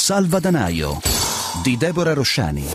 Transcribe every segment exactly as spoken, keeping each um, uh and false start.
Salvadanaio di Deborah Rosciani.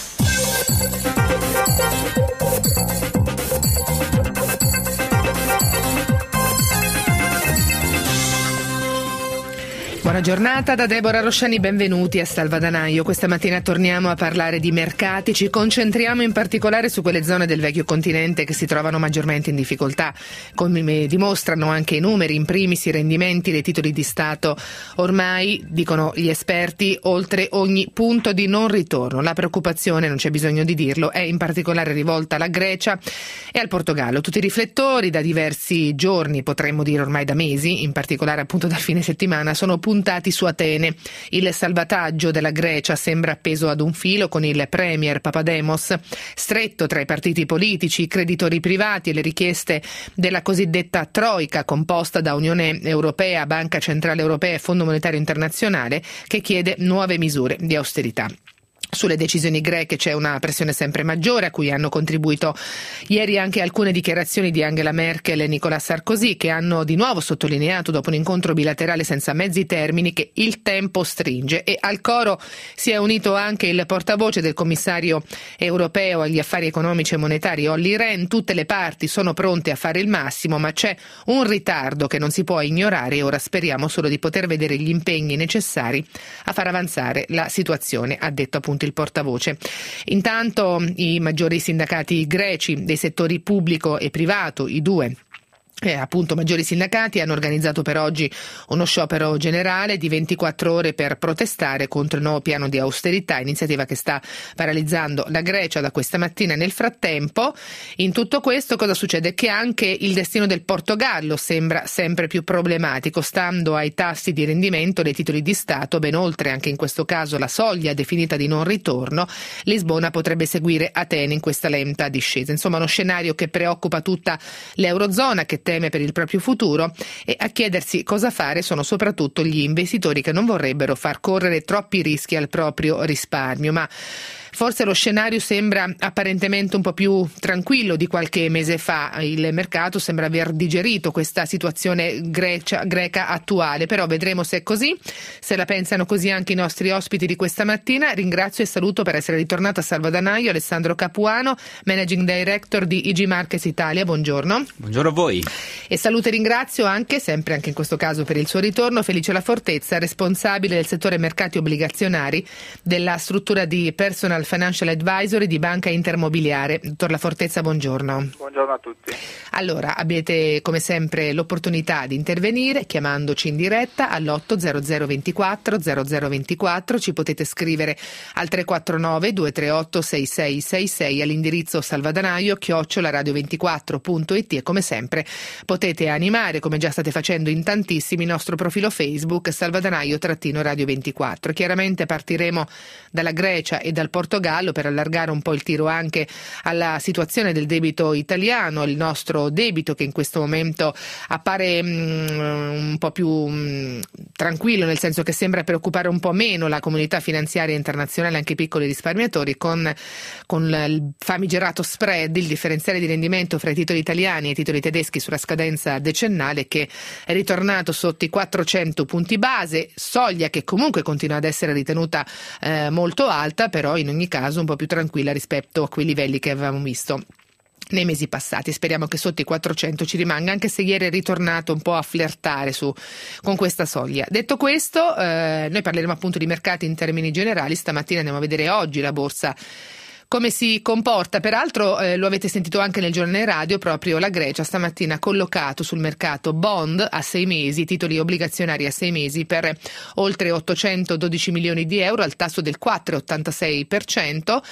Buona giornata da Deborah Rosciani, benvenuti a Salvadanaio. Questa mattina torniamo a parlare di mercati, ci concentriamo in particolare su quelle zone del vecchio continente che si trovano maggiormente in difficoltà, come dimostrano anche i numeri, in primis i rendimenti dei titoli di Stato, ormai, dicono gli esperti, oltre ogni punto di non ritorno. La preoccupazione, non c'è bisogno di dirlo, è in particolare rivolta alla Grecia e al Portogallo. Tutti i riflettori da diversi giorni, potremmo dire ormai da mesi, in particolare appunto dal fine settimana, sono puntati su Atene. Il salvataggio della Grecia sembra appeso ad un filo, con il premier Papademos stretto tra i partiti politici, i creditori privati e le richieste della cosiddetta Troika, composta da Unione Europea, Banca Centrale Europea e Fondo Monetario Internazionale, che chiede nuove misure di austerità. Sulle decisioni greche c'è una pressione sempre maggiore, a cui hanno contribuito ieri anche alcune dichiarazioni di Angela Merkel e Nicolas Sarkozy, che hanno di nuovo sottolineato, dopo un incontro bilaterale senza mezzi termini, che il tempo stringe. E al coro si è unito anche il portavoce del commissario europeo agli affari economici e monetari Olli Rehn. Tutte le parti sono pronte a fare il massimo, ma c'è un ritardo che non si può ignorare e ora speriamo solo di poter vedere gli impegni necessari a far avanzare la situazione, ha detto appunto il portavoce. Intanto i maggiori sindacati greci dei settori pubblico e privato, i due Eh, appunto maggiori sindacati, hanno organizzato per oggi uno sciopero generale di ventiquattro ore per protestare contro il nuovo piano di austerità, iniziativa che sta paralizzando la Grecia da questa mattina. Nel frattempo, in tutto questo cosa succede? Che anche il destino del Portogallo sembra sempre più problematico, stando ai tassi di rendimento dei titoli di Stato, ben oltre anche in questo caso la soglia definita di non ritorno. Lisbona potrebbe seguire Atene in questa lenta discesa. Insomma, uno scenario che preoccupa tutta l'Eurozona, che teme per il proprio futuro, e a chiedersi cosa fare sono soprattutto gli investitori, che non vorrebbero far correre troppi rischi al proprio risparmio. Ma forse lo scenario sembra apparentemente un po' più tranquillo di qualche mese fa. Il mercato sembra aver digerito questa situazione grecia, greca attuale, però vedremo se è così, se la pensano così anche i nostri ospiti di questa mattina. Ringrazio e saluto per essere ritornato a Salvadanaio Alessandro Capuano, Managing Director di I G Markets Italia. Buongiorno. Buongiorno a voi. E saluto e ringrazio anche, sempre anche in questo caso per il suo ritorno, Felice La Fortezza, responsabile del settore mercati obbligazionari della struttura di Personal Financial Advisory di Banca Intermobiliare. Dottor La Fortezza, buongiorno. Buongiorno a tutti. Allora, avete come sempre l'opportunità di intervenire chiamandoci in diretta all'otto zero zero ventiquattro zero zero ventiquattro. Ci potete scrivere al tre quattro nove due tre otto sei sei sei sei all'indirizzo salvadanaio chiocciola radio ventiquattro punto it, e come sempre potete animare, come già state facendo in tantissimi, il nostro profilo Facebook Salvadanaio-Radio ventiquattro. Chiaramente partiremo dalla Grecia e dal Portogallo per allargare un po' il tiro anche alla situazione del debito italiano, il nostro debito che in questo momento appare mh, un po' più mh, tranquillo, nel senso che sembra preoccupare un po' meno la comunità finanziaria internazionale, anche i piccoli risparmiatori, con, con il famigerato spread, il differenziale di rendimento fra i titoli italiani e i titoli tedeschi sulla scadenza decennale, che è ritornato sotto i quattrocento punti base, soglia che comunque continua ad essere ritenuta eh, molto alta, però in ogni caso un po' più tranquilla rispetto a quei livelli che avevamo visto nei mesi passati. Speriamo che sotto i quattrocento ci rimanga, anche se ieri è ritornato un po' a flirtare su, con questa soglia. Detto questo, eh, noi parleremo appunto di mercati in termini generali. Stamattina andiamo a vedere oggi la borsa come si comporta. Peraltro eh, lo avete sentito anche nel giornale radio, proprio la Grecia stamattina ha collocato sul mercato bond a sei mesi, titoli obbligazionari a sei mesi per oltre ottocentododici milioni di euro al tasso del quattro virgola ottantasei per cento.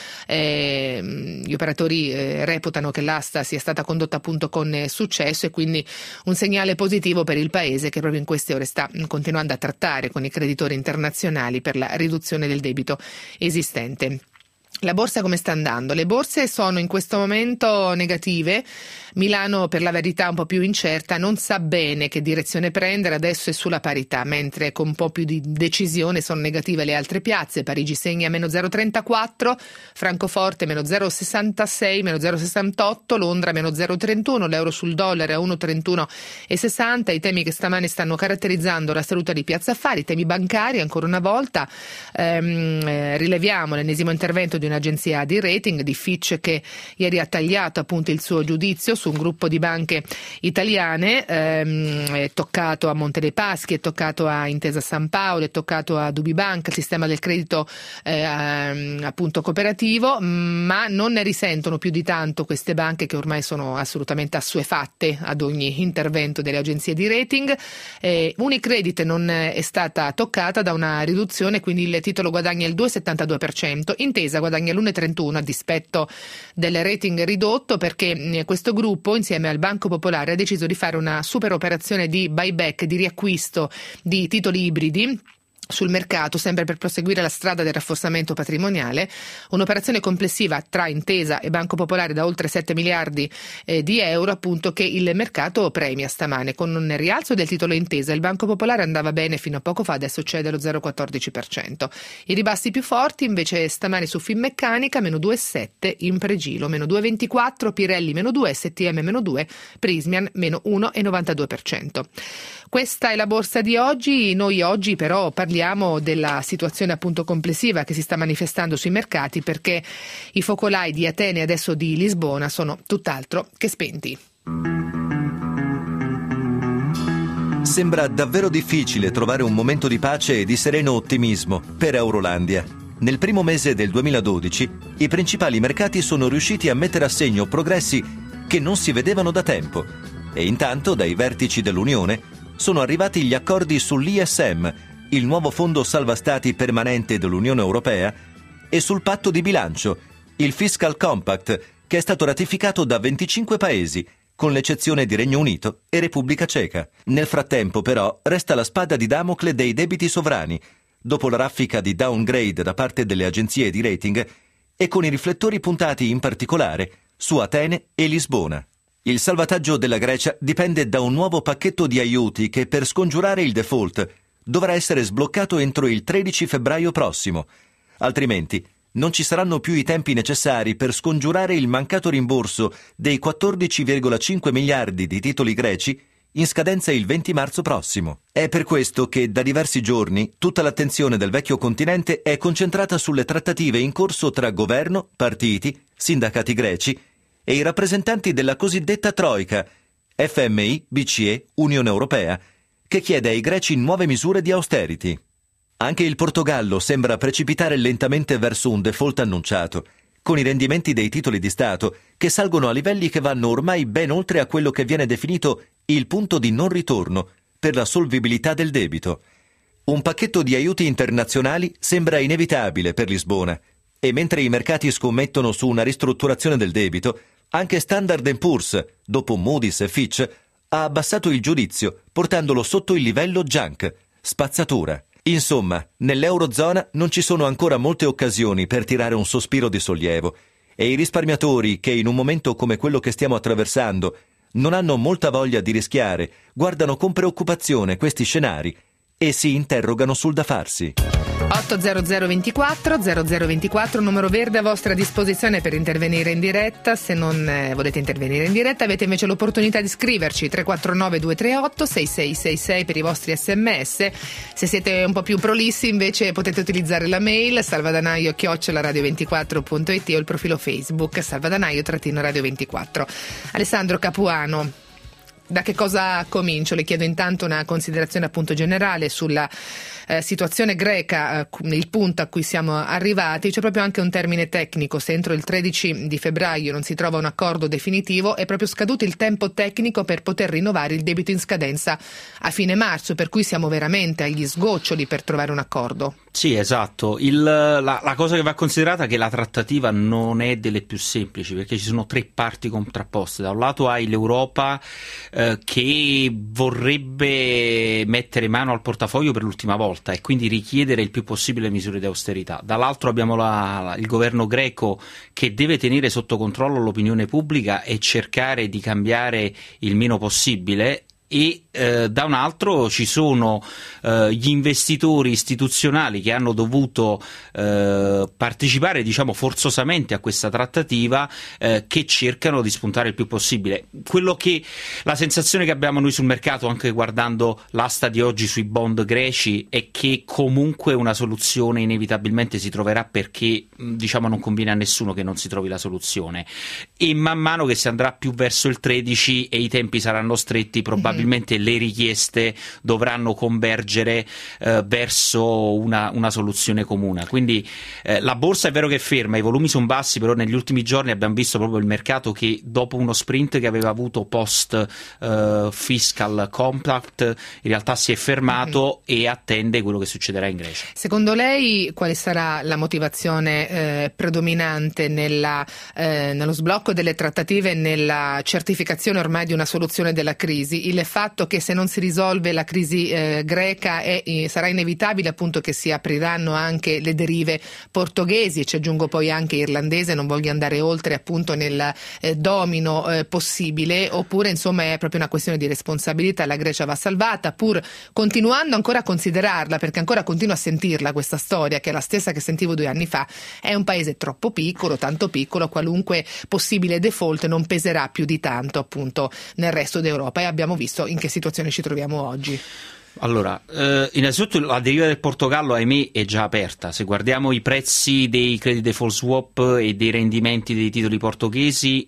Eh, gli operatori eh, reputano che l'asta sia stata condotta appunto con eh, successo, e quindi un segnale positivo per il paese, che proprio in queste ore sta mh, continuando a trattare con i creditori internazionali per la riduzione del debito esistente. La borsa come sta andando? Le borse sono in questo momento negative. Milano, per la verità, un po' più incerta, non sa bene che direzione prendere, adesso è sulla parità, mentre con un po' più di decisione sono negative le altre piazze. Parigi segna meno zero virgola trentaquattro, Francoforte meno zero virgola sessantasei, meno zero virgola sessantotto, Londra meno zero virgola trentuno, l'euro sul dollaro a uno virgola trentuno e sessanta. I temi che stamane stanno caratterizzando la seduta di Piazza Affari, i temi bancari, ancora una volta. Ehm, eh, rileviamo l'ennesimo intervento di un'agenzia di rating, di Fitch, che ieri ha tagliato appunto il suo giudizio su un gruppo di banche italiane. Ehm, è toccato a Monte dei Paschi, è toccato a Intesa San Paolo, è toccato a Dubibank, il sistema del credito eh, appunto cooperativo, ma non ne risentono più di tanto queste banche, che ormai sono assolutamente assuefatte ad ogni intervento delle agenzie di rating. Eh, Unicredit non è stata toccata da una riduzione, quindi il titolo guadagna il due virgola settantadue per cento, Intesa guadagna l'uno virgola trentuno a dispetto del rating ridotto, perché questo gruppo insieme al Banco Popolare ha deciso di fare una super operazione di buyback, di riacquisto di titoli ibridi sul mercato, sempre per proseguire la strada del rafforzamento patrimoniale. Un'operazione complessiva tra Intesa e Banco Popolare da oltre sette miliardi eh, di euro, appunto, che il mercato premia stamane con un rialzo del titolo Intesa. Il Banco Popolare andava bene fino a poco fa, adesso cede allo zero virgola quattordici per cento. I ribassi più forti invece stamane su Finmeccanica meno due virgola sette, Impregilo meno due virgola ventiquattro, Pirelli meno due, S T M meno due, Prismian meno uno virgola novantadue per cento. Questa è la borsa di oggi. Noi oggi però parliamo della situazione appunto complessiva che si sta manifestando sui mercati, perché i focolai di Atene e adesso di Lisbona sono tutt'altro che spenti. Sembra davvero difficile trovare un momento di pace e di sereno ottimismo per Eurolandia. Nel primo mese del duemiladodici i principali mercati sono riusciti a mettere a segno progressi che non si vedevano da tempo, e intanto dai vertici dell'Unione sono arrivati gli accordi sull'I S M, il nuovo fondo salva stati permanente dell'Unione Europea, e sul patto di bilancio, il Fiscal Compact, che è stato ratificato da venticinque paesi, con l'eccezione di Regno Unito e Repubblica Ceca. Nel frattempo, però, resta la spada di Damocle dei debiti sovrani, dopo la raffica di downgrade da parte delle agenzie di rating e con i riflettori puntati in particolare su Atene e Lisbona. Il salvataggio della Grecia dipende da un nuovo pacchetto di aiuti che, per scongiurare il default, dovrà essere sbloccato entro il tredici febbraio prossimo. Altrimenti non ci saranno più i tempi necessari per scongiurare il mancato rimborso dei quattordici virgola cinque miliardi di titoli greci in scadenza il venti marzo prossimo. È per questo che da diversi giorni tutta l'attenzione del vecchio continente è concentrata sulle trattative in corso tra governo, partiti, sindacati greci e i rappresentanti della cosiddetta Troika, F M I, B C E, Unione Europea, che chiede ai greci nuove misure di austerity. Anche il Portogallo sembra precipitare lentamente verso un default annunciato, con i rendimenti dei titoli di Stato che salgono a livelli che vanno ormai ben oltre a quello che viene definito il punto di non ritorno per la solvibilità del debito. Un pacchetto di aiuti internazionali sembra inevitabile per Lisbona, e mentre i mercati scommettono su una ristrutturazione del debito, anche Standard and Poor's, dopo Moody's e Fitch, ha abbassato il giudizio, portandolo sotto il livello junk, spazzatura. Insomma, nell'Eurozona non ci sono ancora molte occasioni per tirare un sospiro di sollievo, e i risparmiatori che in un momento come quello che stiamo attraversando non hanno molta voglia di rischiare, guardano con preoccupazione questi scenari e si interrogano sul da farsi. otto zero zero ventiquattro zero zero ventiquattro, numero verde a vostra disposizione per intervenire in diretta. Se non eh, volete intervenire in diretta, avete invece l'opportunità di scriverci tre quattro nove due tre otto sei sei sei sei per i vostri sms. Se siete un po' più prolissi invece potete utilizzare la mail salvadanaio chiocciola radio ventiquattro punto it o il profilo Facebook salvadanaio trattino radio ventiquattro. Alessandro Capuano, da che cosa comincio? Le chiedo intanto una considerazione appunto generale sulla eh, situazione greca, eh, il punto a cui siamo arrivati. C'è proprio anche un termine tecnico: se entro il tredici di febbraio non si trova un accordo definitivo, è proprio scaduto il tempo tecnico per poter rinnovare il debito in scadenza a fine marzo, per cui siamo veramente agli sgoccioli per trovare un accordo. Sì, esatto. Il, la, la cosa che va considerata è che la trattativa non è delle più semplici, perché ci sono tre parti contrapposte. Da un lato hai l'Europa, eh, che vorrebbe mettere mano al portafoglio per l'ultima volta e quindi richiedere il più possibile misure di austerità. Dall'altro abbiamo la, il governo greco che deve tenere sotto controllo l'opinione pubblica e cercare di cambiare il meno possibile. E eh, da un altro ci sono eh, gli investitori istituzionali che hanno dovuto eh, partecipare, diciamo, forzosamente a questa trattativa, eh, che cercano di spuntare il più possibile. Quello che la sensazione che abbiamo noi sul mercato, anche guardando l'asta di oggi sui bond greci, è che comunque una soluzione inevitabilmente si troverà, perché diciamo non conviene a nessuno che non si trovi la soluzione, e man mano che si andrà più verso il tredici e i tempi saranno stretti, probabilmente Probabilmente le richieste dovranno convergere eh, verso una, una soluzione comune. Quindi eh, la borsa è vero che è ferma, i volumi sono bassi, però negli ultimi giorni abbiamo visto proprio il mercato che dopo uno sprint che aveva avuto post eh, fiscal compact in realtà si è fermato mm-hmm. e attende quello che succederà in Grecia. Secondo lei quale sarà la motivazione eh, predominante nella, eh, nello sblocco delle trattative e nella certificazione ormai di una soluzione della crisi? Il fatto che se non si risolve la crisi eh, greca è, eh, sarà inevitabile appunto che si apriranno anche le derive portoghesi, e ci aggiungo poi anche irlandese, non voglio andare oltre appunto nel eh, domino eh, possibile, oppure insomma è proprio una questione di responsabilità, la Grecia va salvata pur continuando ancora a considerarla, perché ancora continuo a sentirla questa storia che è la stessa che sentivo due anni fa, è un paese troppo piccolo, tanto piccolo, qualunque possibile default non peserà più di tanto appunto nel resto d'Europa, e abbiamo visto in che situazione ci troviamo oggi. Allora, eh, innanzitutto la deriva del Portogallo, ahimè, è già aperta. Se guardiamo i prezzi dei credit default swap e dei rendimenti dei titoli portoghesi,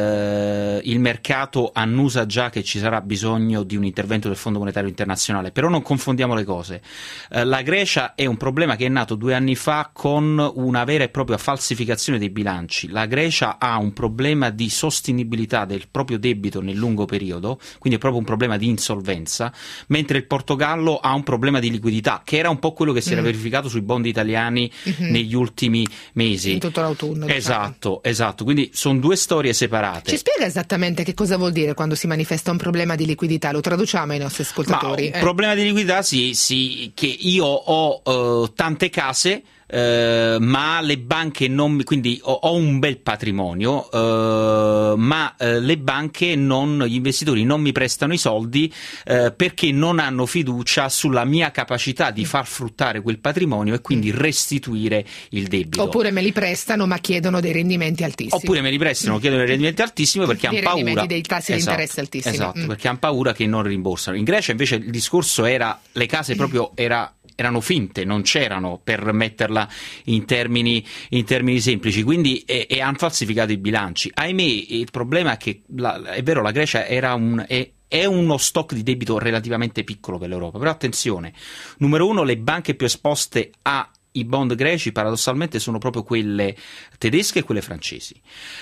eh, il mercato annusa già che ci sarà bisogno di un intervento del Fondo Monetario Internazionale. Però non confondiamo le cose. Eh, la Grecia è un problema che è nato due anni fa con una vera e propria falsificazione dei bilanci. La Grecia ha un problema di sostenibilità del proprio debito nel lungo periodo, quindi è proprio un problema di insolvenza, mentre il Portogallo ha un problema di liquidità, che era un po' quello che si era mm. verificato sui bond italiani mm-hmm. negli ultimi mesi. In tutto l'autunno. Esatto, diciamo. esatto. Quindi sono due storie separate. Ci spiega esattamente che cosa vuol dire quando si manifesta un problema di liquidità? Lo traduciamo ai nostri ascoltatori. Ma un eh. problema di liquidità sì, sì, che io ho uh, tante case, Uh, ma le banche non mi, quindi ho, ho un bel patrimonio, uh, ma uh, le banche non, gli investitori non mi prestano i soldi uh, perché non hanno fiducia sulla mia capacità di far fruttare quel patrimonio e quindi restituire il debito. Oppure me li prestano ma chiedono dei rendimenti altissimi. Oppure me li prestano, chiedono dei rendimenti altissimi perché hanno paura. Rendimenti dei tassi esatto, di interesse altissimi. Esatto, mm. perché hanno paura che non rimborsano. In Grecia invece il discorso era le case proprio era erano finte, non c'erano, per metterla in termini, in termini semplici, quindi e, e hanno falsificato i bilanci. Ahimè, il problema è che la, è vero, la Grecia era un è, è uno stock di debito relativamente piccolo per l'Europa, però attenzione, numero uno, le banche più esposte a i bond greci paradossalmente sono proprio quelle tedesche e quelle francesi.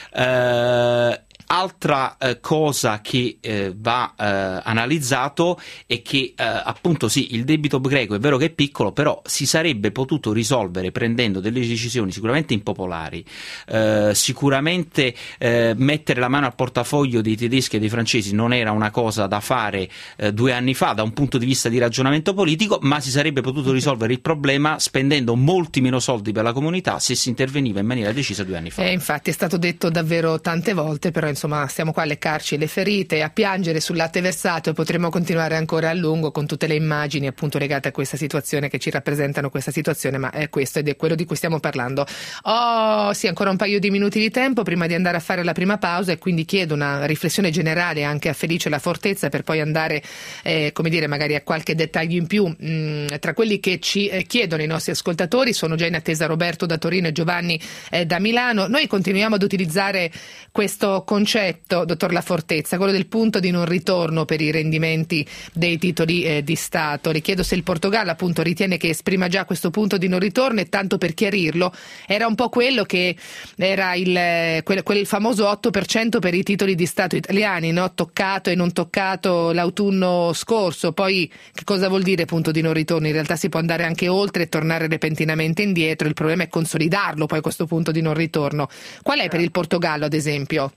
Uh, Altra eh, cosa che eh, va eh, analizzato è che eh, appunto sì, il debito greco è vero che è piccolo, però si sarebbe potuto risolvere prendendo delle decisioni sicuramente impopolari, eh, sicuramente eh, mettere la mano al portafoglio dei tedeschi e dei francesi non era una cosa da fare eh, due anni fa da un punto di vista di ragionamento politico, ma si sarebbe potuto risolvere il problema spendendo molti meno soldi per la comunità se si interveniva in maniera decisa due anni fa. E infatti è stato detto davvero tante volte, però insomma stiamo qua a leccarci le ferite, a piangere sul latte versato, e potremo continuare ancora a lungo con tutte le immagini appunto legate a questa situazione, che ci rappresentano questa situazione, ma è questo ed è quello di cui stiamo parlando. Oh sì, ancora un paio di minuti di tempo prima di andare a fare la prima pausa, e quindi chiedo una riflessione generale anche a Felice La Fortezza per poi andare eh, come dire magari a qualche dettaglio in più. Mm, tra quelli che ci eh, chiedono i nostri ascoltatori sono già in attesa Roberto da Torino e Giovanni eh, da Milano. Noi continuiamo ad utilizzare questo concetto, dottor La Fortezza, quello del punto di non ritorno per i rendimenti dei titoli eh, di Stato. Le chiedo se il Portogallo appunto ritiene che esprima già questo punto di non ritorno, e tanto per chiarirlo era un po' quello che era il quel, quel famoso otto per cento per i titoli di Stato italiani, no? Toccato e non toccato l'autunno scorso. Poi che cosa vuol dire punto di non ritorno? In realtà si può andare anche oltre e tornare repentinamente indietro, il problema è consolidarlo poi questo punto di non ritorno. Qual è per il Portogallo ad esempio?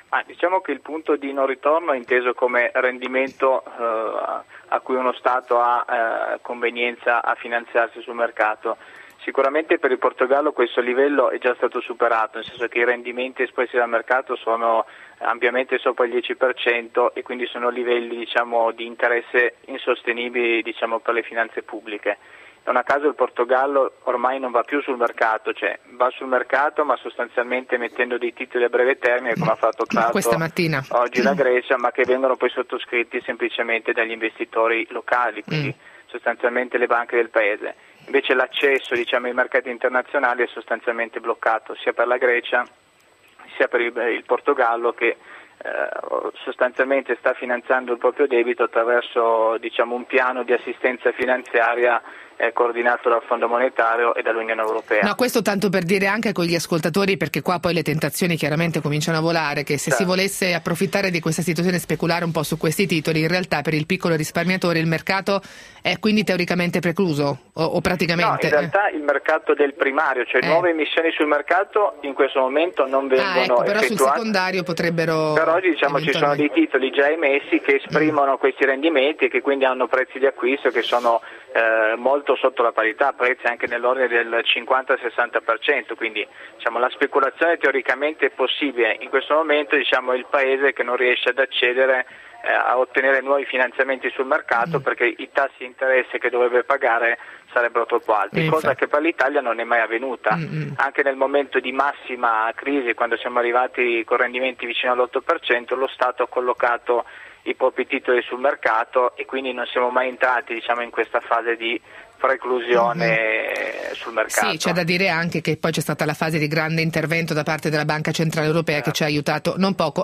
Ah, diciamo che il punto di non ritorno è inteso come rendimento eh, a cui uno Stato ha eh, convenienza a finanziarsi sul mercato. Sicuramente per il Portogallo questo livello è già stato superato, nel senso che i rendimenti espressi dal mercato sono ampiamente sopra il dieci per cento e quindi sono livelli, diciamo, di interesse insostenibili, diciamo, per le finanze pubbliche. Non a caso il Portogallo ormai non va più sul mercato, cioè va sul mercato ma sostanzialmente mettendo dei titoli a breve termine, come ha fatto tra l'altro questa mattina oggi la Grecia, ma che vengono poi sottoscritti semplicemente dagli investitori locali, quindi mm. sostanzialmente le banche del paese. Invece l'accesso, diciamo, ai mercati internazionali è sostanzialmente bloccato sia per la Grecia sia per il, il Portogallo, che eh, sostanzialmente sta finanziando il proprio debito attraverso, diciamo, un piano di assistenza finanziaria eh, coordinato dal Fondo Monetario e dall'Unione Europea. No, questo tanto per dire anche con gli ascoltatori, perché qua poi le tentazioni chiaramente cominciano a volare, che se certo. si volesse approfittare di questa situazione e speculare un po' su questi titoli, in realtà per il piccolo risparmiatore il mercato è quindi teoricamente precluso o, o praticamente? No, in realtà il mercato del primario, cioè eh. nuove emissioni sul mercato in questo momento non vengono ah, ecco, però effettuate. Sul secondario potrebbero. Per oggi, diciamo, ci sono dei titoli già emessi che esprimono mm. questi rendimenti e che quindi hanno prezzi di acquisto che sono eh, molto sotto la parità, prezzi anche nell'ordine del cinquanta sessanta per cento, quindi diciamo, la speculazione teoricamente è possibile. In questo momento, diciamo, è il paese che non riesce ad accedere eh, a ottenere nuovi finanziamenti sul mercato mm. perché i tassi di interesse che dovrebbe pagare sarebbero troppo alti, Infatti. cosa che per l'Italia non è mai avvenuta. Mm-hmm. Anche nel momento di massima crisi, quando siamo arrivati con rendimenti vicino all'otto per cento, lo Stato ha collocato i propri titoli sul mercato e quindi non siamo mai entrati, diciamo, in questa fase di preclusione mm-hmm. sul mercato. Sì, c'è da dire anche che poi c'è stata la fase di grande intervento da parte della Banca Centrale Europea eh. che ci ha aiutato non poco.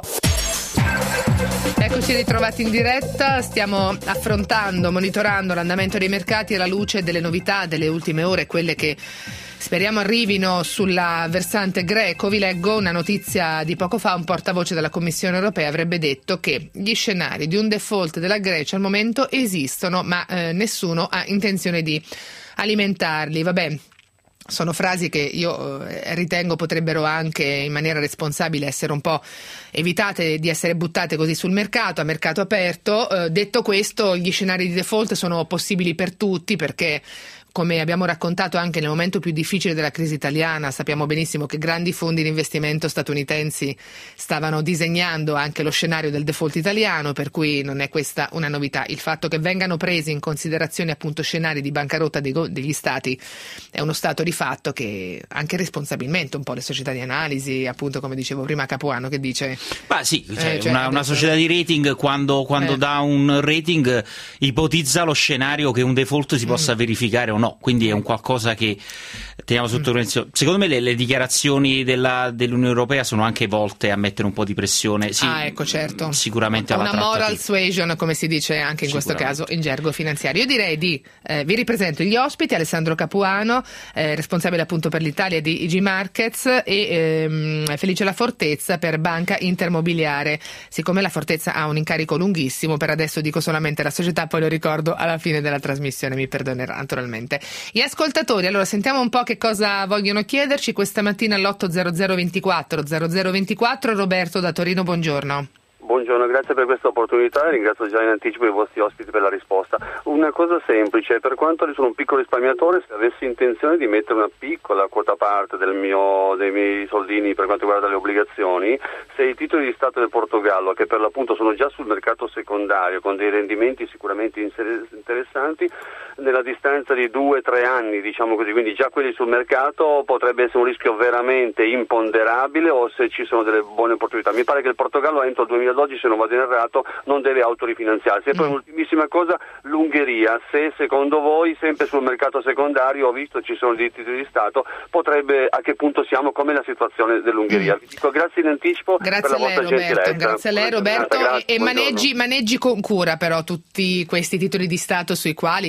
Eccoci ritrovati in diretta, stiamo affrontando, monitorando l'andamento dei mercati alla luce delle novità delle ultime ore, quelle che speriamo arrivino sulla versante greco. Vi leggo una notizia di poco fa: un portavoce della Commissione Europea avrebbe detto che gli scenari di un default della Grecia al momento esistono, ma eh, nessuno ha intenzione di alimentarli. Vabbè. Sono frasi che io eh, ritengo potrebbero anche in maniera responsabile essere un po' evitate di essere buttate così sul mercato, a mercato aperto. Eh, detto questo, gli scenari di default sono possibili per tutti perché, come abbiamo raccontato anche nel momento più difficile della crisi italiana, sappiamo benissimo che grandi fondi di investimento statunitensi stavano disegnando anche lo scenario del default italiano, per cui non è questa una novità. Il fatto che vengano presi in considerazione appunto scenari di bancarotta dei, degli stati è uno stato di fatto che anche responsabilmente un po' le società di analisi, appunto come dicevo prima Capuano, che dice... Ma sì, cioè, eh, cioè, una, una società di rating quando, quando eh. dà un rating ipotizza lo scenario che un default si possa mm. verificare o no. No, quindi è un qualcosa che teniamo sotto attenzione. Secondo me le, le dichiarazioni della, dell'Unione Europea sono anche volte a mettere un po' di pressione. Sì, ah, ecco, certo. Sicuramente alla una trattativa. Moral suasion, come si dice anche in questo caso in gergo finanziario. Io direi di eh, vi ripresento gli ospiti: Alessandro Capuano, eh, responsabile appunto per l'Italia di I G Markets, e ehm, Felice La Fortezza per Banca Intermobiliare. Siccome La Fortezza ha un incarico lunghissimo, per adesso dico solamente la società, poi lo ricordo alla fine della trasmissione, mi perdonerà naturalmente. Gli ascoltatori, allora sentiamo un po' che cosa vogliono chiederci questa mattina all'otto zero zero ventiquattro zero zero ventiquattro. Roberto da Torino, buongiorno. Buongiorno, grazie per questa opportunità e ringrazio già in anticipo i vostri ospiti per la risposta. Una cosa semplice: per quanto sono un piccolo risparmiatore, se avessi intenzione di mettere una piccola quota parte del mio, dei miei soldini per quanto riguarda le obbligazioni, se i titoli di Stato del Portogallo, che per l'appunto sono già sul mercato secondario con dei rendimenti sicuramente interessanti, nella distanza di due tre anni, diciamo così, quindi già quelli sul mercato, potrebbe essere un rischio veramente imponderabile, o se ci sono delle buone opportunità. Mi pare che il Portogallo entro il duemiladodici, se non vado in errato, non deve autorifinanziarsi. E poi un'ultimissima cosa, l'Ungheria, se secondo voi sempre sul mercato secondario, ho visto ci sono dei titoli di Stato, potrebbe, a che punto siamo, com'è la situazione dell'Ungheria? Vi dico grazie in anticipo grazie per la vostra Roberto, gentilezza. Grazie a lei Roberto, grazie, e maneggi, maneggi con cura però tutti questi titoli di Stato sui quali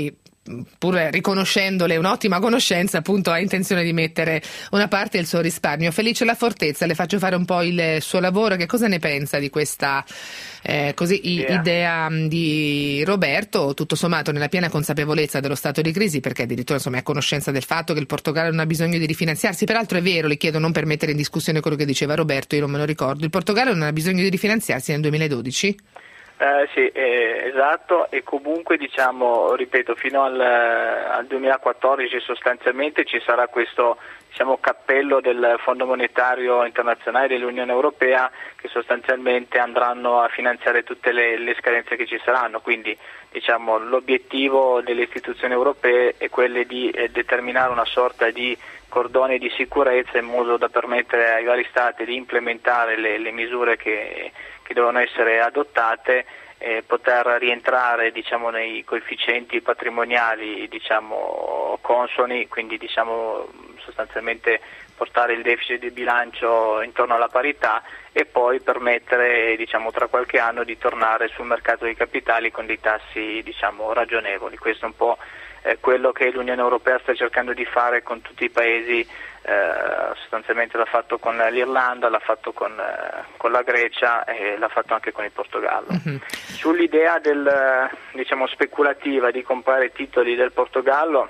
pur riconoscendole un'ottima conoscenza, appunto ha intenzione di mettere una parte del suo risparmio. Felice La Fortezza, le faccio fare un po' il suo lavoro. Che cosa ne pensa di questa eh, così i, yeah. idea di Roberto, tutto sommato nella piena consapevolezza dello stato di crisi, perché addirittura insomma è a conoscenza del fatto che il Portogallo non ha bisogno di rifinanziarsi? Peraltro è vero, le chiedo, non per mettere in discussione quello che diceva Roberto, io non me lo ricordo, il Portogallo non ha bisogno di rifinanziarsi nel duemiladodici? Eh, sì, eh, esatto, e comunque diciamo, ripeto, fino al, al duemilaquattordici sostanzialmente ci sarà questo diciamo, cappello del Fondo Monetario Internazionale dell'Unione Europea che sostanzialmente andranno a finanziare tutte le, le scadenze che ci saranno, quindi diciamo, l'obiettivo delle istituzioni europee è quello di eh, determinare una sorta di cordone di sicurezza in modo da permettere ai vari Stati di implementare le, le misure che che devono essere adottate, eh, poter rientrare diciamo, nei coefficienti patrimoniali diciamo, consoni, quindi diciamo, sostanzialmente portare il deficit di bilancio intorno alla parità e poi permettere diciamo, tra qualche anno di tornare sul mercato dei capitali con dei tassi diciamo, ragionevoli. Questo è un po' eh, quello che l'Unione Europea sta cercando di fare con tutti i paesi. Eh, sostanzialmente l'ha fatto con l'Irlanda, l'ha fatto con, eh, con la Grecia e l'ha fatto anche con il Portogallo. Mm-hmm. Sull'idea del, diciamo, speculativa di comprare titoli del Portogallo,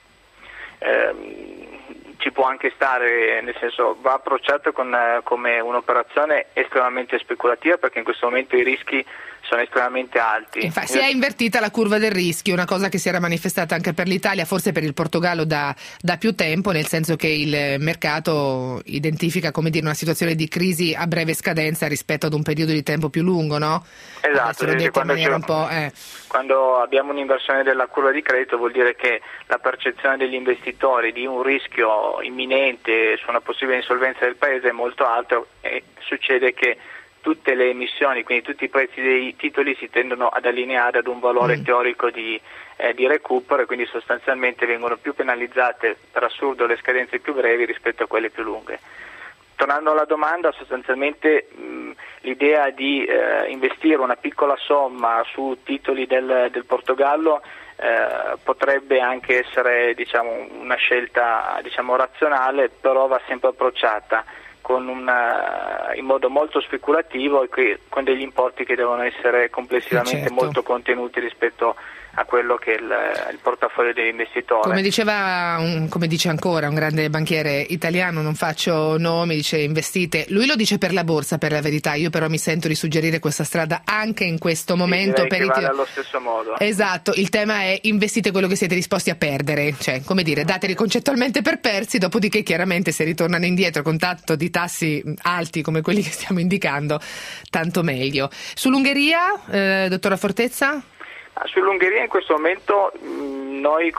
ehm, ci può anche stare, nel senso va approcciato con, eh, come un'operazione estremamente speculativa, perché in questo momento i rischi sono estremamente alti. Infatti, si è invertita la curva del rischio, una cosa che si era manifestata anche per l'Italia, forse per il Portogallo da, da più tempo, nel senso che il mercato identifica come dire una situazione di crisi a breve scadenza rispetto ad un periodo di tempo più lungo, no? Esatto, quando, un po', eh. quando abbiamo un'inversione della curva di credito vuol dire che la percezione degli investitori di un rischio imminente su una possibile insolvenza del paese è molto alta e succede che tutte le emissioni, quindi tutti i prezzi dei titoli si tendono ad allineare ad un valore mm. teorico di, eh, di recupero e quindi sostanzialmente vengono più penalizzate per assurdo le scadenze più brevi rispetto a quelle più lunghe. Tornando alla domanda, sostanzialmente mh, l'idea di eh, investire una piccola somma su titoli del, del Portogallo eh, potrebbe anche essere diciamo, una scelta diciamo, razionale, però va sempre approcciata con una, in modo molto speculativo e que, con degli importi che devono essere complessivamente certo. molto contenuti rispetto a quello che è il, il portafoglio dell'investitore. Come diceva, un, come dice ancora un grande banchiere italiano, non faccio nomi, dice investite, lui lo dice per la borsa per la verità, io però mi sento di suggerire questa strada anche in questo momento. Sì, per che i vale allo stesso modo. Esatto, il tema è investite quello che siete disposti a perdere, cioè come dire, dateli concettualmente per persi, dopodiché chiaramente se ritornano indietro con tanto di tassi alti come quelli che stiamo indicando, tanto meglio. Sull'Ungheria, eh, dottora Fortezza? Sull'Ungheria in questo momento mh, noi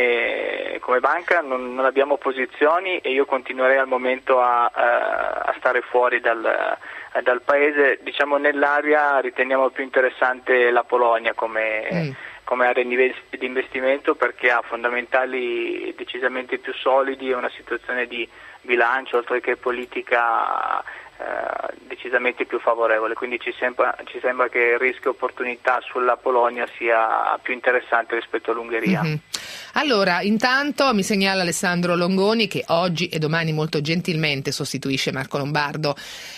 come, come banca non, non abbiamo posizioni e io continuerei al momento a, a stare fuori dal, dal paese. Diciamo nell'area riteniamo più interessante la Polonia come, mm. come area di investimento perché ha fondamentali decisamente più solidi e una situazione di bilancio oltre che politica Eh, decisamente più favorevole, quindi ci sembra, ci sembra che il rischio opportunità sulla Polonia sia più interessante rispetto all'Ungheria. Mm-hmm. Allora, intanto mi segnala Alessandro Longoni che oggi e domani molto gentilmente sostituisce Marco Lombardo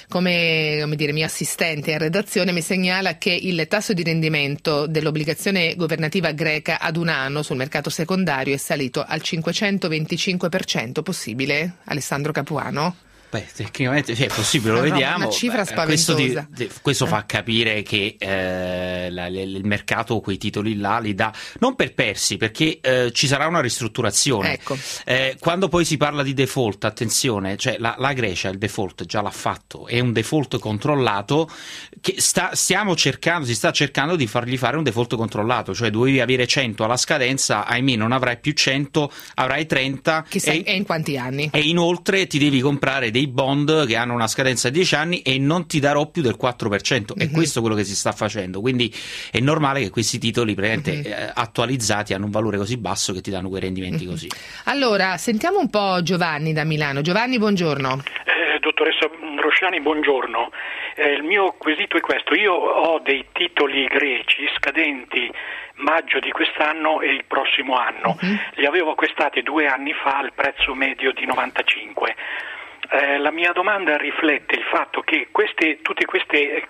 come, come dire, mio assistente in redazione, mi segnala che il tasso di rendimento dell'obbligazione governativa greca ad un anno sul mercato secondario è salito al cinquecentoventicinque per cento. Possibile, Alessandro Capuano? Beh, tecnicamente sì, è possibile, lo no, vediamo. Una cifra spaventosa. Questo, di, questo fa capire che eh, la, le, il mercato quei titoli là li dà non per persi, perché eh, ci sarà una ristrutturazione. Ecco. Eh, quando poi si parla di default, attenzione, cioè la, la Grecia il default già l'ha fatto, è un default controllato che sta, stiamo cercando, si sta cercando di fargli fare un default controllato, cioè dovevi avere cento alla scadenza, ahimè non avrai più cento, avrai trenta. Chissà, e, e in quanti anni? E inoltre ti devi comprare dei bond che hanno una scadenza di dieci anni e non ti darò più del quattro per cento. Mm-hmm. È questo quello che si sta facendo, quindi è normale che questi titoli praticamente mm-hmm. eh, attualizzati hanno un valore così basso che ti danno quei rendimenti mm-hmm. così. Allora, sentiamo un po' Giovanni da Milano. Giovanni, buongiorno. Eh, dottoressa Rosciani, buongiorno. Eh, il mio quesito è questo: io ho dei titoli greci scadenti maggio di quest'anno e il prossimo anno. Uh-huh. Li avevo acquistati due anni fa al prezzo medio di novantacinque. Eh, la mia domanda riflette il fatto che queste, tutti questi eh,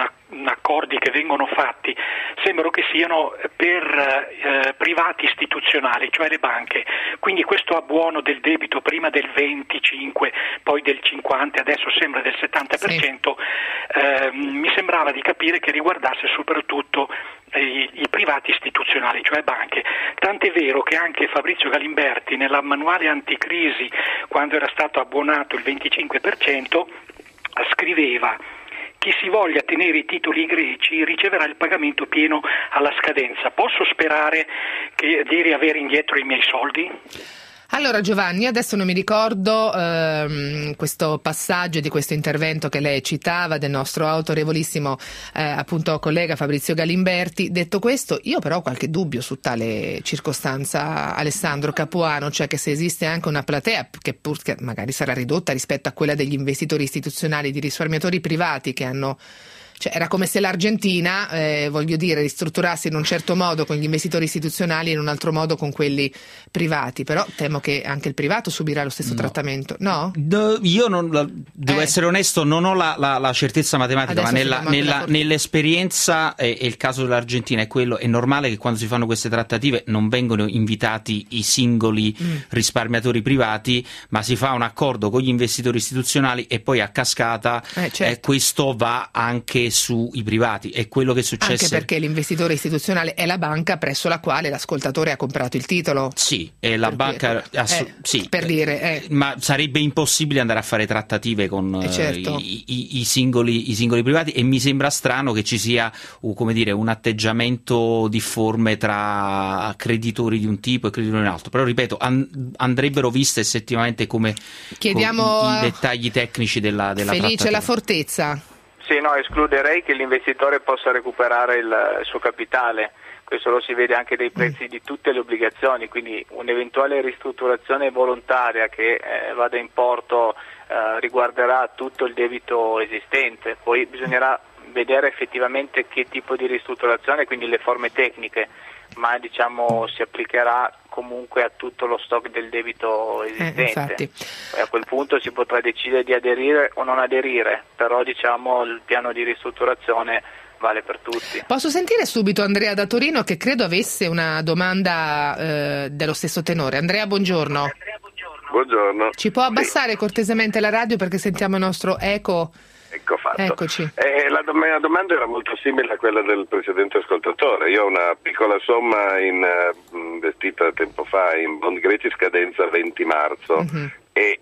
accordi che vengono fatti sembrano che siano per eh, privati istituzionali, cioè le banche, quindi questo abbuono del debito prima del venticinque, poi del cinquanta, adesso sembra del settanta per cento, sì. eh, mi sembrava di capire che riguardasse soprattutto I, i privati istituzionali, cioè banche. Tant'è vero che anche Fabrizio Galimberti nella manuale anticrisi, quando era stato abbuonato il venticinque per cento, scriveva: chi si voglia tenere i titoli greci riceverà il pagamento pieno alla scadenza. Posso sperare che, di riavere indietro i miei soldi? Allora Giovanni, adesso non mi ricordo ehm, questo passaggio di questo intervento che lei citava del nostro autorevolissimo eh, appunto collega Fabrizio Galimberti. Detto questo, io però ho qualche dubbio su tale circostanza, Alessandro Capuano, cioè che se esiste anche una platea che pur che magari sarà ridotta rispetto a quella degli investitori istituzionali, di risparmiatori privati che hanno... Cioè, era come se l'Argentina, eh, voglio dire, ristrutturasse in un certo modo con gli investitori istituzionali e in un altro modo con quelli privati, però temo che anche il privato subirà lo stesso no. trattamento, no? D- io non, devo eh. essere onesto, non ho la, la, la certezza matematica, Adesso ma nella, nella, nell'esperienza, e eh, il caso dell'Argentina è quello, è normale che quando si fanno queste trattative non vengono invitati i singoli mm. risparmiatori privati, ma si fa un accordo con gli investitori istituzionali e poi a cascata eh, certo. eh, questo va anche sui privati. È quello che successe. Anche perché l'investitore istituzionale è la banca presso la quale l'ascoltatore ha comprato il titolo. Sì, è la per banca dire, assu- eh, sì, per dire, eh. ma sarebbe impossibile andare a fare trattative con eh certo. i, i, i, singoli, i singoli privati, e mi sembra strano che ci sia uh, come dire, un atteggiamento difforme tra creditori di un tipo e creditori di un altro, però ripeto, an- andrebbero viste effettivamente come Chiediamo con i, i dettagli tecnici della, della Felice trattativa. La Fortezza. Sì, no, escluderei che l'investitore possa recuperare il, il suo capitale. Questo lo si vede anche dai prezzi di tutte le obbligazioni, quindi un'eventuale ristrutturazione volontaria che eh, vada in porto eh, riguarderà tutto il debito esistente. Poi bisognerà vedere effettivamente che tipo di ristrutturazione, quindi le forme tecniche, ma diciamo si applicherà comunque a tutto lo stock del debito esistente. Eh, e a quel punto si potrà decidere di aderire o non aderire, però diciamo il piano di ristrutturazione vale per tutti. Posso sentire subito Andrea da Torino, che credo avesse una domanda eh, dello stesso tenore. Andrea, buongiorno. Andrea, buongiorno. Buongiorno. Ci può abbassare sì. cortesemente la radio perché sentiamo il nostro eco? Ecco fatto. Eccoci. Eh, la, la domanda era molto simile a quella del precedente ascoltatore. Io ho una piccola somma in, uh, investita tempo fa in bond greci, scadenza venti marzo, uh-huh. e,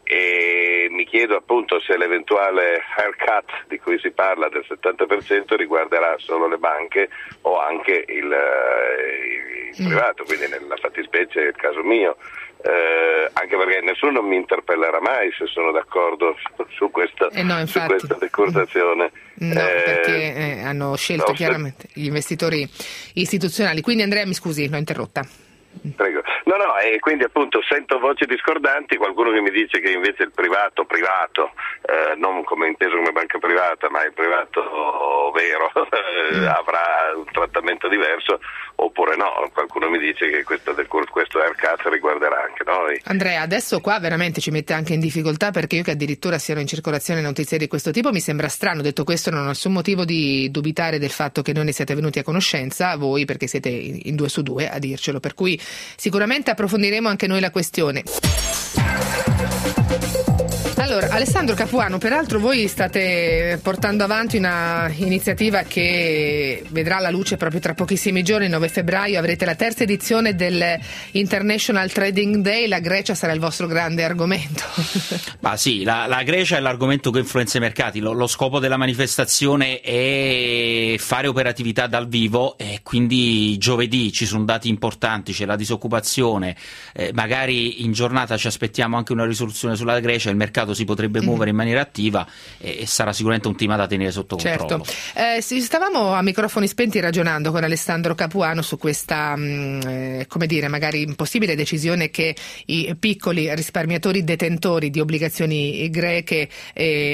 e mi chiedo appunto se l'eventuale haircut di cui si parla del settanta per cento riguarderà solo le banche o anche il, uh, il mm. privato, quindi nella fattispecie il caso mio. Eh, anche perché nessuno mi interpellerà mai se sono d'accordo su, su, questa, eh no, su questa decurtazione. No, eh, perché eh, hanno scelto no, chiaramente se... gli investitori istituzionali. Quindi Andrea, mi scusi, l'ho interrotta. Prego. No, no, e quindi appunto sento voci discordanti, qualcuno che mi dice che invece il privato, privato, eh, non come inteso come banca privata, ma il privato vero, eh, avrà un trattamento diverso, oppure no, qualcuno mi dice che questo, questo haircut riguarderà anche noi. Andrea, adesso qua veramente ci mette anche in difficoltà, perché io che addirittura siano in circolazione notizie di questo tipo mi sembra strano. Detto questo, non ho nessun motivo di dubitare del fatto che non ne siete venuti a conoscenza, voi perché siete in due su due a dircelo, per cui sicuramente approfondiremo anche noi la questione. Allora, Alessandro Capuano, peraltro voi state portando avanti una iniziativa che vedrà la luce proprio tra pochissimi giorni. Il nove febbraio avrete la terza edizione del International Trading Day. La Grecia sarà il vostro grande argomento. Ma sì, la, la Grecia è l'argomento che influenza i mercati. Lo, lo scopo della manifestazione è fare operatività dal vivo, e quindi giovedì ci sono dati importanti, c'è la disoccupazione, eh, magari in giornata ci aspettiamo anche una risoluzione sulla Grecia, il mercato mercato si potrebbe muovere mm. in maniera attiva e, e sarà sicuramente un tema da tenere sotto controllo. Certo. Eh, stavamo a microfoni spenti ragionando con Alessandro Capuano su questa mh, eh, come dire, magari impossibile decisione che i piccoli risparmiatori detentori di obbligazioni greche eh,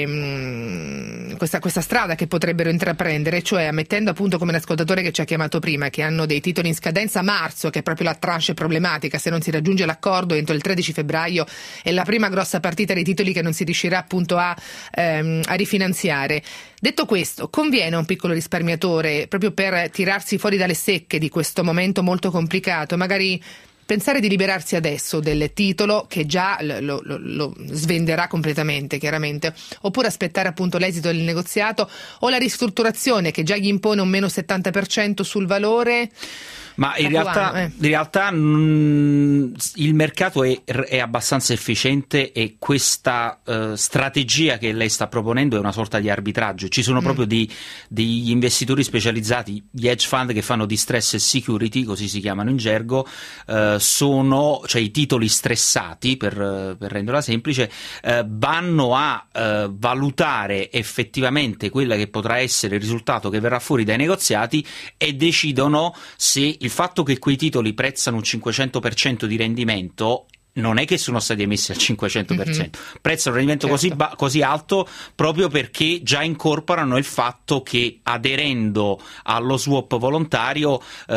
mh, questa, questa strada che potrebbero intraprendere, cioè ammettendo appunto come l'ascoltatore che ci ha chiamato prima che hanno dei titoli in scadenza a marzo, che è proprio la tranche problematica, se non si raggiunge l'accordo entro il tredici febbraio è la prima grossa partita dei titoli che non si riuscirà appunto a, ehm, a rifinanziare. Detto questo, conviene a un piccolo risparmiatore, proprio per tirarsi fuori dalle secche di questo momento molto complicato, magari pensare di liberarsi adesso del titolo che già lo, lo, lo svenderà completamente, chiaramente, oppure aspettare appunto l'esito del negoziato o la ristrutturazione che già gli impone un meno settanta per cento sul valore? Ma in realtà, eh. in realtà mh, il mercato è, è abbastanza efficiente e questa uh, strategia che lei sta proponendo è una sorta di arbitraggio. Ci sono mm. proprio di, degli investitori specializzati, gli hedge fund che fanno distress security, così si chiamano in gergo, uh, sono, cioè i titoli stressati, per, per renderla semplice, uh, vanno a uh, valutare effettivamente quello che potrà essere il risultato che verrà fuori dai negoziati e decidono se il fatto che quei titoli prezzano un cinquecento per cento di rendimento non è che sono stati emessi al cinquecento per cento, mm-hmm. prezzano un rendimento certo. così, ba- così alto proprio perché già incorporano il fatto che aderendo allo swap volontario eh,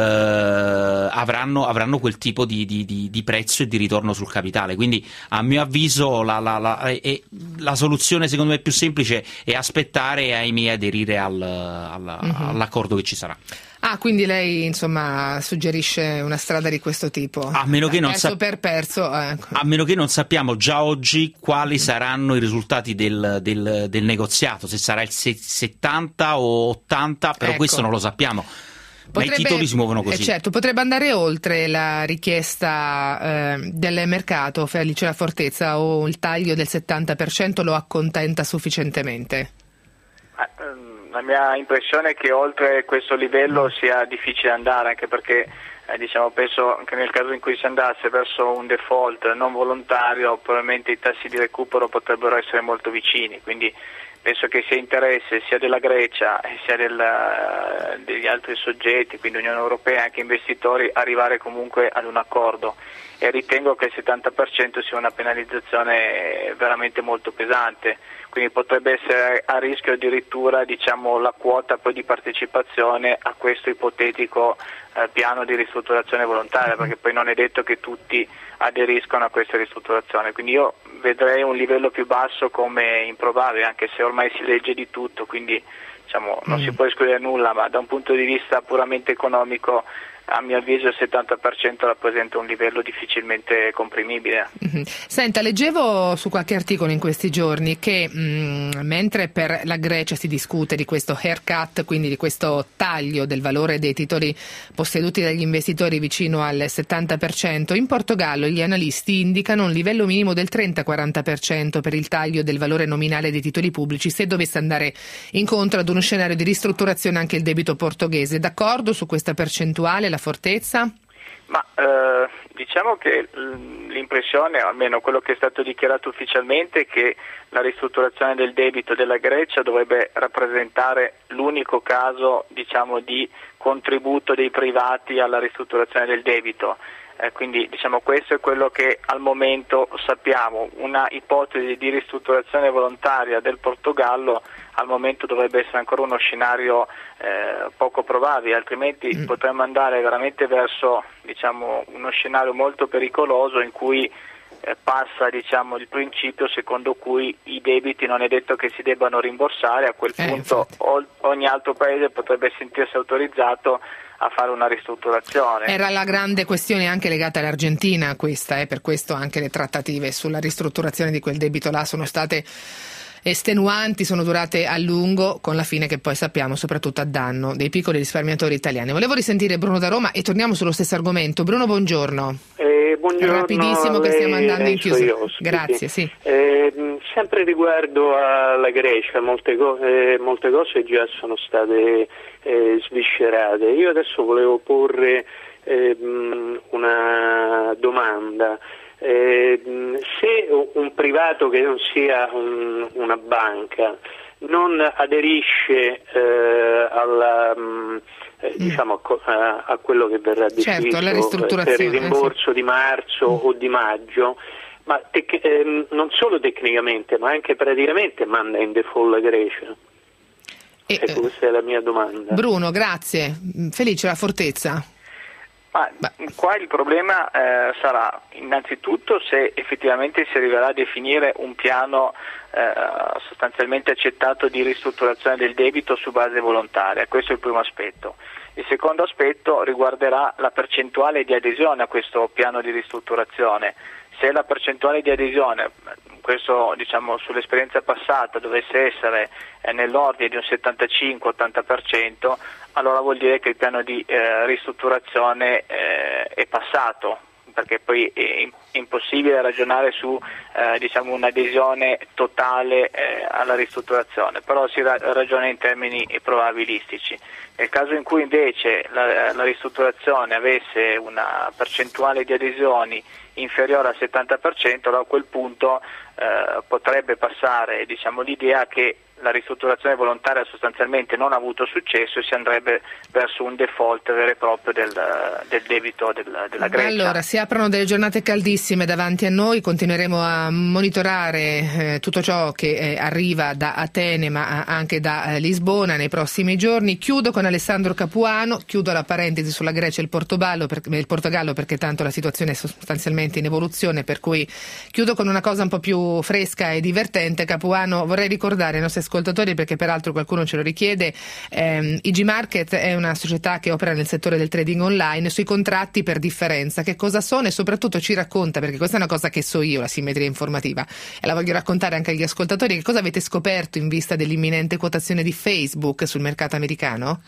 avranno, avranno quel tipo di, di, di, di prezzo e di ritorno sul capitale. Quindi a mio avviso la, la, la, è, la soluzione secondo me più semplice è aspettare e ahimè aderire al, al, mm-hmm. all'accordo che ci sarà. Ah, quindi lei insomma suggerisce una strada di questo tipo? A meno che non perso sa- per perso. Ecco. A meno che non sappiamo già oggi quali saranno i risultati del, del, del negoziato, se sarà il settanta o ottanta, però ecco. questo non lo sappiamo. Potrebbe, ma i titoli si muovono così. Eh certo, potrebbe andare oltre la richiesta eh, del mercato, Felice La Fortezza, o il taglio del settanta per cento lo accontenta sufficientemente? La mia impressione è che oltre questo livello sia difficile andare, anche perché eh, diciamo, penso che nel caso in cui si andasse verso un default non volontario probabilmente i tassi di recupero potrebbero essere molto vicini, quindi penso che sia interesse sia della Grecia sia del, degli altri soggetti, quindi Unione Europea e anche investitori, arrivare comunque ad un accordo, e ritengo che il settanta per cento sia una penalizzazione veramente molto pesante, quindi potrebbe essere a rischio addirittura diciamo, la quota poi di partecipazione a questo ipotetico eh, piano di ristrutturazione volontaria, perché poi non è detto che tutti aderiscono a questa ristrutturazione, quindi io vedrei un livello più basso come improbabile, anche se ormai si legge di tutto, quindi diciamo, non mm. si può escludere nulla, ma da un punto di vista puramente economico a mio avviso il settanta per cento rappresenta un livello difficilmente comprimibile. Mm-hmm. Senta, leggevo su qualche articolo in questi giorni che mh, mentre per la Grecia si discute di questo haircut, quindi di questo taglio del valore dei titoli posseduti dagli investitori vicino al settanta per cento, in Portogallo gli analisti indicano un livello minimo del trenta quaranta per cento per il taglio del valore nominale dei titoli pubblici se dovesse andare incontro ad uno scenario di ristrutturazione anche il debito portoghese. D'accordo su questa percentuale, La Fortezza? Ma eh, diciamo che l'impressione, almeno quello che è stato dichiarato ufficialmente, è che la ristrutturazione del debito della Grecia dovrebbe rappresentare l'unico caso diciamo, di contributo dei privati alla ristrutturazione del debito. Eh, quindi diciamo questo è quello che al momento sappiamo. Una ipotesi di ristrutturazione volontaria del Portogallo al momento dovrebbe essere ancora uno scenario eh, poco probabile, altrimenti mm. potremmo andare veramente verso diciamo, uno scenario molto pericoloso in cui eh, passa diciamo, il principio secondo cui i debiti non è detto che si debbano rimborsare, a quel eh, punto o, ogni altro paese potrebbe sentirsi autorizzato a fare una ristrutturazione. Era la grande questione anche legata all'Argentina questa, eh, per questo anche le trattative sulla ristrutturazione di quel debito là sono state estenuanti, sono durate a lungo, con la fine che poi sappiamo soprattutto a danno dei piccoli risparmiatori italiani. Volevo risentire Bruno da Roma e torniamo sullo stesso argomento. Bruno, buongiorno. Eh, buongiorno. Rapidissimo che stiamo andando in chiusura. Grazie, sì. Eh, sempre riguardo alla Grecia, molte cose, molte cose già sono state eh, sviscerate. Io adesso volevo porre eh, una domanda. Eh, se un privato che non sia un, una banca non aderisce eh, alla, mh, eh, diciamo a, a quello che verrà deciso certo, per il rimborso sì. di marzo mm. o di maggio, ma tec- eh, non solo tecnicamente ma anche praticamente manda in default la Grecia. E, ecco, questa è la mia domanda. Bruno, grazie. Felice, la Fortezza. Ma qua il problema eh, sarà innanzitutto se effettivamente si arriverà a definire un piano eh, sostanzialmente accettato di ristrutturazione del debito su base volontaria. Questo è il primo aspetto. Il secondo aspetto riguarderà la percentuale di adesione a questo piano di ristrutturazione. Se la percentuale di adesione, questo diciamo sull'esperienza passata, dovesse essere eh, nell'ordine di un settantacinque ottanta per cento, allora vuol dire che il piano di eh, ristrutturazione eh, è passato, perché poi è impossibile ragionare su eh, diciamo un'adesione totale eh, alla ristrutturazione, però si ra- ragiona in termini probabilistici. Nel caso in cui invece la, la ristrutturazione avesse una percentuale di adesioni inferiore al settanta per cento, allora a quel punto eh, potrebbe passare diciamo, l'idea che la ristrutturazione volontaria sostanzialmente non ha avuto successo e si andrebbe verso un default vero e proprio del, del debito del, della Grecia. Allora, si aprono delle giornate caldissime davanti a noi, continueremo a monitorare eh, tutto ciò che eh, arriva da Atene ma anche da eh, Lisbona nei prossimi giorni. Chiudo con Alessandro Capuano, chiudo la parentesi sulla Grecia e il Portogallo, per, il Portogallo perché tanto la situazione è sostanzialmente in evoluzione, per cui chiudo con una cosa un po' più fresca e divertente. Capuano, vorrei ricordare ai nostri ascoltatori, perché peraltro qualcuno ce lo richiede, ehm, I G Market è una società che opera nel settore del trading online, sui contratti per differenza, che cosa sono e soprattutto ci racconta, perché questa è una cosa che so io, la simmetria informativa, e la voglio raccontare anche agli ascoltatori, che cosa avete scoperto in vista dell'imminente quotazione di Facebook sul mercato americano?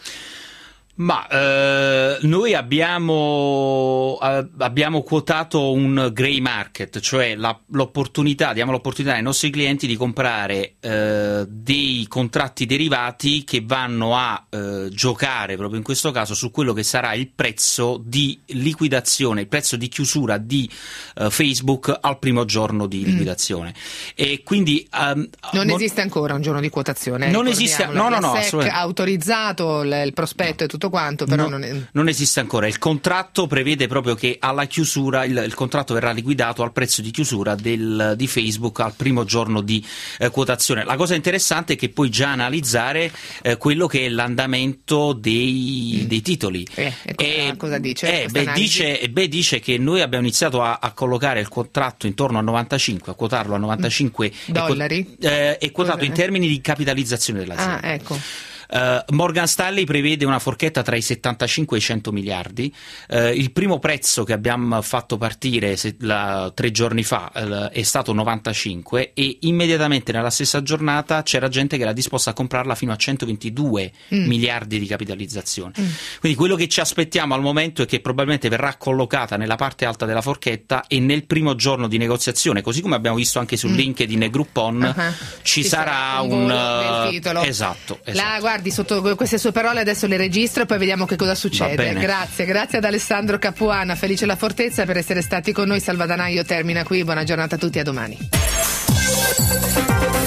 Ma eh, noi abbiamo, eh, abbiamo quotato un grey market, cioè la, l'opportunità, diamo l'opportunità ai nostri clienti di comprare eh, dei contratti derivati che vanno a eh, giocare proprio in questo caso su quello che sarà il prezzo di liquidazione, il prezzo di chiusura di eh, Facebook al primo giorno di liquidazione. Mm. E quindi um, non mon- esiste ancora un giorno di quotazione. Non esiste, no, no, no, la S E C ha autorizzato il, il prospetto no. e tutto quanto, però no, non, è... non esiste ancora. Il contratto prevede proprio che alla chiusura il, il contratto verrà liquidato al prezzo di chiusura del, di Facebook al primo giorno di eh, quotazione. La cosa interessante è che puoi già analizzare eh, quello che è l'andamento dei, mm. dei titoli. Eh, e cosa dice? Eh, beh, dice, beh, dice che noi abbiamo iniziato a, a collocare il contratto intorno a novantacinque, a quotarlo a novantacinque mm. dollari e, eh, è quotato Cos'è? in termini di capitalizzazione dell'azienda. Ah, ecco. Uh, Morgan Stanley prevede una forchetta tra i settantacinque e i cento miliardi. Uh, il primo prezzo che abbiamo fatto partire se, la, tre giorni fa uh, è stato novantacinque e immediatamente nella stessa giornata c'era gente che era disposta a comprarla fino a centoventidue mm. miliardi di capitalizzazione. Mm. Quindi quello che ci aspettiamo al momento è che probabilmente verrà collocata nella parte alta della forchetta e nel primo giorno di negoziazione, così come abbiamo visto anche su mm. LinkedIn e Groupon, uh-huh. ci, ci sarà un, un del titolo. Esatto, esatto. La, guardi, sotto queste sue parole adesso le registro e poi vediamo che cosa succede. Grazie, grazie ad Alessandro Capuana, Felice La Fortezza per essere stati con noi. Salvadanaio termina qui, buona giornata a tutti, a domani.